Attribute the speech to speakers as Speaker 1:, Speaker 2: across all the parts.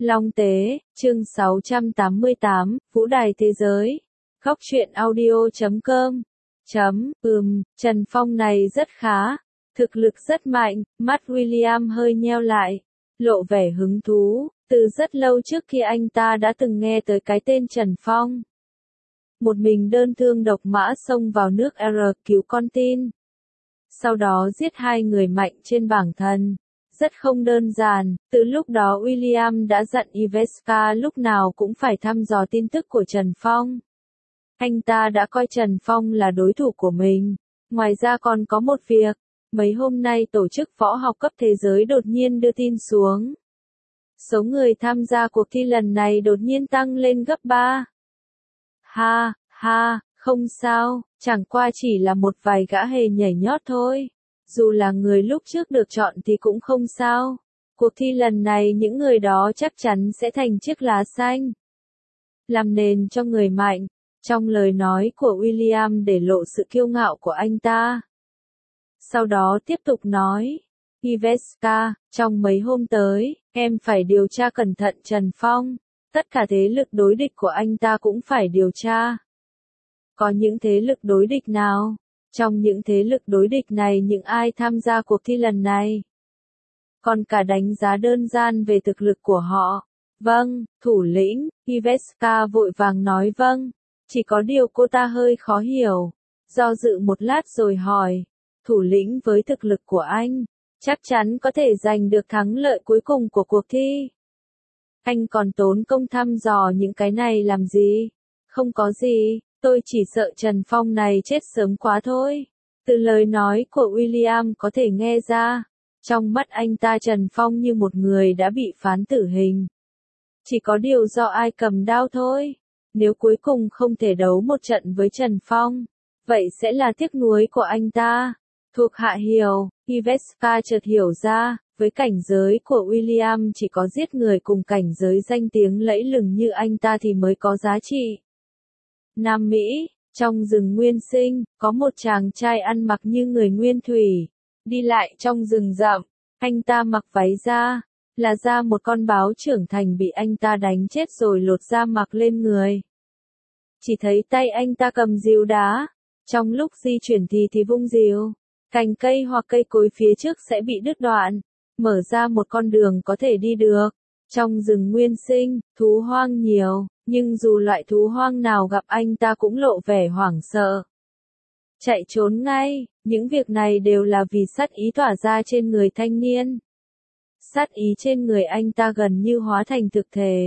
Speaker 1: Long Tế, chương 688, Vũ đài thế giới. Góc truyện audio.com. Trần Phong này rất khá, thực lực rất mạnh, mắt William hơi nheo lại, lộ vẻ hứng thú, từ rất lâu trước khi anh ta đã từng nghe tới cái tên Trần Phong. Một mình đơn thương độc mã xông vào nước R cứu con tin. Sau đó giết hai người mạnh trên bảng thần. Rất không đơn giản, từ lúc đó William đã dặn Iveska lúc nào cũng phải thăm dò tin tức của Trần Phong. Anh ta đã coi Trần Phong là đối thủ của mình. Ngoài ra còn có một việc, mấy hôm nay tổ chức võ học cấp thế giới đột nhiên đưa tin xuống. Số người tham gia cuộc thi lần này đột nhiên tăng lên gấp 3. Không sao, chẳng qua chỉ là một vài gã hề nhảy nhót thôi. Dù là người lúc trước được chọn thì cũng không sao. Cuộc thi lần này những người đó chắc chắn sẽ thành chiếc lá xanh. Làm nền cho người mạnh. Trong lời nói của William để lộ sự kiêu ngạo của anh ta. Sau đó tiếp tục nói. Iveska, trong mấy hôm tới, em phải điều tra cẩn thận Trần Phong. Tất cả thế lực đối địch của anh ta cũng phải điều tra. Có những thế lực đối địch nào? Trong những thế lực đối địch này những ai tham gia cuộc thi lần này? Còn cả đánh giá đơn giản về thực lực của họ. Vâng, thủ lĩnh, Iveska vội vàng nói vâng. Chỉ có điều cô ta hơi khó hiểu. Do dự một lát rồi hỏi. Thủ lĩnh với thực lực của anh, chắc chắn có thể giành được thắng lợi cuối cùng của cuộc thi. Anh còn tốn công thăm dò những cái này làm gì? Không có gì. Tôi chỉ sợ Trần Phong này chết sớm quá thôi. Từ lời nói của William có thể nghe ra, trong mắt anh ta Trần Phong như một người đã bị phán tử hình. Chỉ có điều do ai cầm đao thôi. Nếu cuối cùng không thể đấu một trận với Trần Phong, vậy sẽ là tiếc nuối của anh ta. Thuộc hạ hiểu, Iveska chợt hiểu ra, với cảnh giới của William chỉ có giết người cùng cảnh giới danh tiếng lẫy lừng như anh ta thì mới có giá trị. Nam Mỹ, trong rừng nguyên sinh, có một chàng trai ăn mặc như người nguyên thủy, đi lại trong rừng rậm, anh ta mặc váy da, là da một con báo trưởng thành bị anh ta đánh chết rồi lột da mặc lên người. Chỉ thấy tay anh ta cầm rìu đá, trong lúc di chuyển thì vung rìu, cành cây hoặc cây cối phía trước sẽ bị đứt đoạn, mở ra một con đường có thể đi được. Trong rừng nguyên sinh, thú hoang nhiều, nhưng dù loại thú hoang nào gặp anh ta cũng lộ vẻ hoảng sợ. Chạy trốn ngay, những việc này đều là vì sát ý tỏa ra trên người thanh niên. Sát ý trên người anh ta gần như hóa thành thực thể.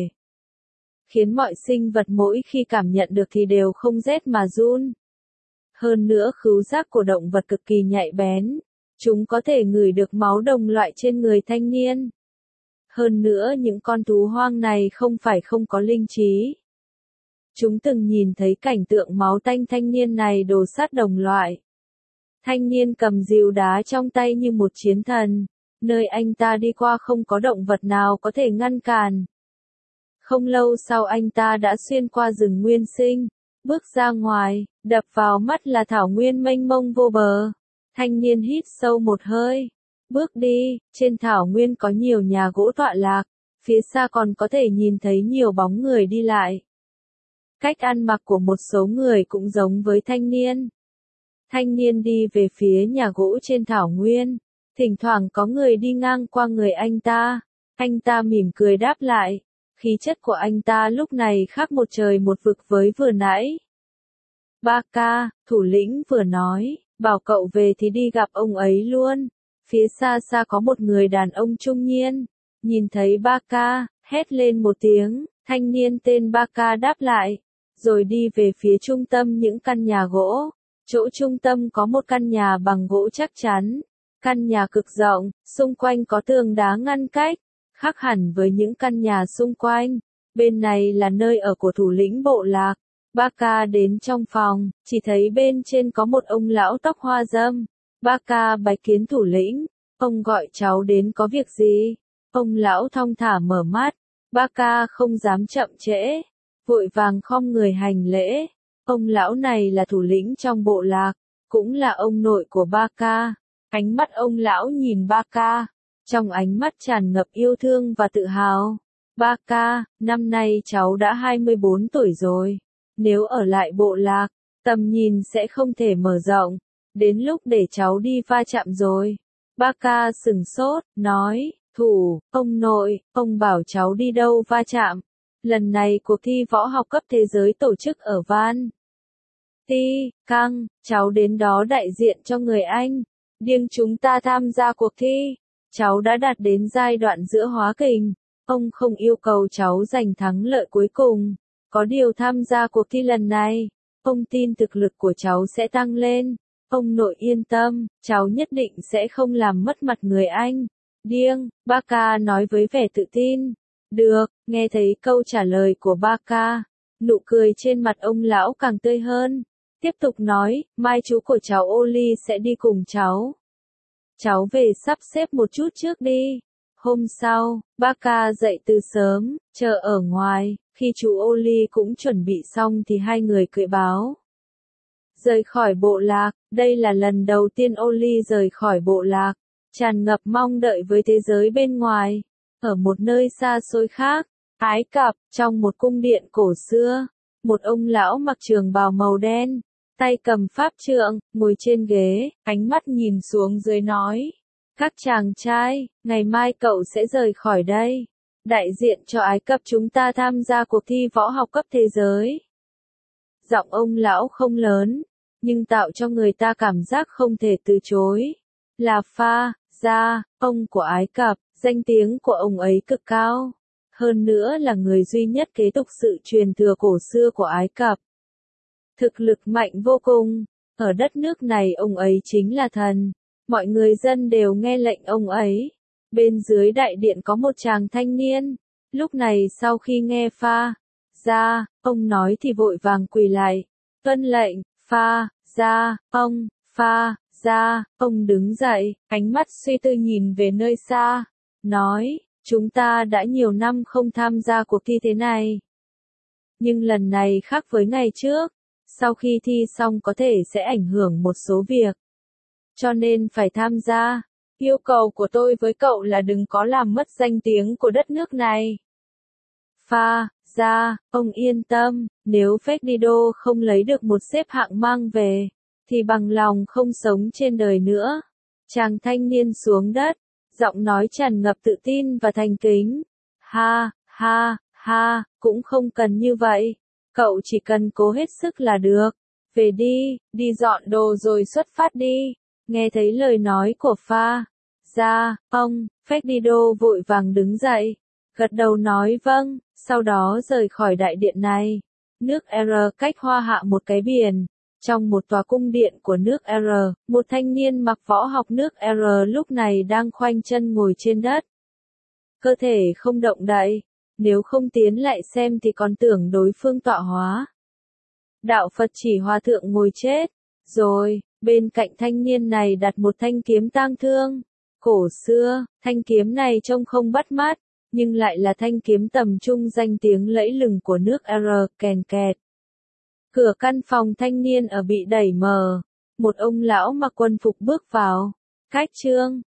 Speaker 1: Khiến mọi sinh vật mỗi khi cảm nhận được thì đều không rét mà run. Hơn nữa khứu giác của động vật cực kỳ nhạy bén. Chúng có thể ngửi được máu đồng loại trên người thanh niên. Hơn nữa những con thú hoang này không phải không có linh trí. Chúng từng nhìn thấy cảnh tượng máu tanh thanh niên này đổ sát đồng loại. Thanh niên cầm rìu đá trong tay như một chiến thần. Nơi anh ta đi qua không có động vật nào có thể ngăn cản. Không lâu sau anh ta đã xuyên qua rừng nguyên sinh. Bước ra ngoài, đập vào mắt là thảo nguyên mênh mông vô bờ. Thanh niên hít sâu một hơi. Bước đi, trên thảo nguyên có nhiều nhà gỗ tọa lạc, phía xa còn có thể nhìn thấy nhiều bóng người đi lại. Cách ăn mặc của một số người cũng giống với thanh niên. Thanh niên đi về phía nhà gỗ trên thảo nguyên, thỉnh thoảng có người đi ngang qua người anh ta mỉm cười đáp lại, khí chất của anh ta lúc này khác một trời một vực với vừa nãy. Baka, thủ lĩnh vừa nói, bảo cậu về thì đi gặp ông ấy luôn. Phía xa xa có một người đàn ông trung niên, nhìn thấy Baka, hét lên một tiếng, thanh niên tên Baka đáp lại, rồi đi về phía trung tâm những căn nhà gỗ. Chỗ trung tâm có một căn nhà bằng gỗ chắc chắn, căn nhà cực rộng, xung quanh có tường đá ngăn cách, khác hẳn với những căn nhà xung quanh. Bên này là nơi ở của thủ lĩnh bộ lạc. Baka đến trong phòng, chỉ thấy bên trên có một ông lão tóc hoa râm. Baka bái kiến thủ lĩnh, ông gọi cháu đến có việc gì? Ông lão thong thả mở mắt, Baka không dám chậm trễ, vội vàng khom người hành lễ. Ông lão này là thủ lĩnh trong bộ lạc, cũng là ông nội của Baka. Ánh mắt ông lão nhìn Baka, trong ánh mắt tràn ngập yêu thương và tự hào. Ba ca, năm nay cháu đã 24 tuổi rồi. Nếu ở lại bộ lạc, tầm nhìn sẽ không thể mở rộng. Đến lúc để cháu đi va chạm rồi. Ba ca sửng sốt, nói, thủ, ông nội, ông bảo cháu đi đâu va chạm. Lần này cuộc thi võ học cấp thế giới tổ chức ở Van Ti, Căng, cháu đến đó đại diện cho người Anh. Điêng chúng ta tham gia cuộc thi. Cháu đã đạt đến giai đoạn giữa hóa kình. Ông không yêu cầu cháu giành thắng lợi cuối cùng. Có điều tham gia cuộc thi lần này, ông tin thực lực của cháu sẽ tăng lên. Ông nội yên tâm, cháu nhất định sẽ không làm mất mặt người Anh. Điêng, ba ca nói với vẻ tự tin. Được, nghe thấy câu trả lời của ba ca. Nụ cười trên mặt ông lão càng tươi hơn. Tiếp tục nói, mai chú của cháu Oli sẽ đi cùng cháu. Cháu về sắp xếp một chút trước đi. Hôm sau, ba ca dậy từ sớm, chờ ở ngoài, khi chú Oli cũng chuẩn bị xong thì hai người cưỡi báo. Rời khỏi bộ lạc, đây là lần đầu tiên Oli rời khỏi bộ lạc, tràn ngập mong đợi với thế giới bên ngoài. Ở một nơi xa xôi khác, Ái Cập, trong một cung điện cổ xưa, một ông lão mặc trường bào màu đen, tay cầm pháp trượng, ngồi trên ghế, ánh mắt nhìn xuống dưới nói. Các chàng trai, ngày mai cậu sẽ rời khỏi đây. Đại diện cho Ái Cập chúng ta tham gia cuộc thi võ học cấp thế giới. Giọng ông lão không lớn, nhưng tạo cho người ta cảm giác không thể từ chối. Là Pha, Gia, ông của Ái Cập, danh tiếng của ông ấy cực cao. Hơn nữa là người duy nhất kế tục sự truyền thừa cổ xưa của Ái Cập. Thực lực mạnh vô cùng, ở đất nước này ông ấy chính là thần. Mọi người dân đều nghe lệnh ông ấy. Bên dưới đại điện có một chàng thanh niên. Lúc này sau khi nghe Pha, Gia, ông nói thì vội vàng quỳ lại. Tuân lệnh, Pha, Gia, ông, Pha, Gia, ông đứng dậy, ánh mắt suy tư nhìn về nơi xa. Nói, chúng ta đã nhiều năm không tham gia cuộc thi thế này. Nhưng lần này khác với ngày trước. Sau khi thi xong có thể sẽ ảnh hưởng một số việc. Cho nên phải tham gia. Yêu cầu của tôi với cậu là đừng có làm mất danh tiếng của đất nước này. Pha, Gia, ông yên tâm, nếu Fedido không lấy được một xếp hạng mang về, thì bằng lòng không sống trên đời nữa. Chàng thanh niên xuống đất, giọng nói tràn ngập tự tin và thành kính. Ha, ha, ha, cũng không cần như vậy. Cậu chỉ cần cố hết sức là được. Về đi, đi dọn đồ rồi xuất phát đi. Nghe thấy lời nói của Pha, Gia, ông, Fedido vội vàng đứng dậy. Gật đầu nói vâng, sau đó rời khỏi đại điện này. Nước R cách Hoa Hạ một cái biển. Trong một tòa cung điện của nước R, một thanh niên mặc võ học nước R lúc này đang khoanh chân ngồi trên đất. Cơ thể không động đậy. Nếu không tiến lại xem thì còn tưởng đối phương tọa hóa. Đạo Phật chỉ hòa thượng ngồi chết. Rồi, bên cạnh thanh niên này đặt một thanh kiếm tang thương. Cổ xưa, thanh kiếm này trông không bắt mắt, nhưng lại là thanh kiếm tầm trung danh tiếng lẫy lừng của nước R, kèn kẹt. Cửa căn phòng thanh niên ở bị đẩy mở. Một ông lão mặc quân phục bước vào. Cách trương,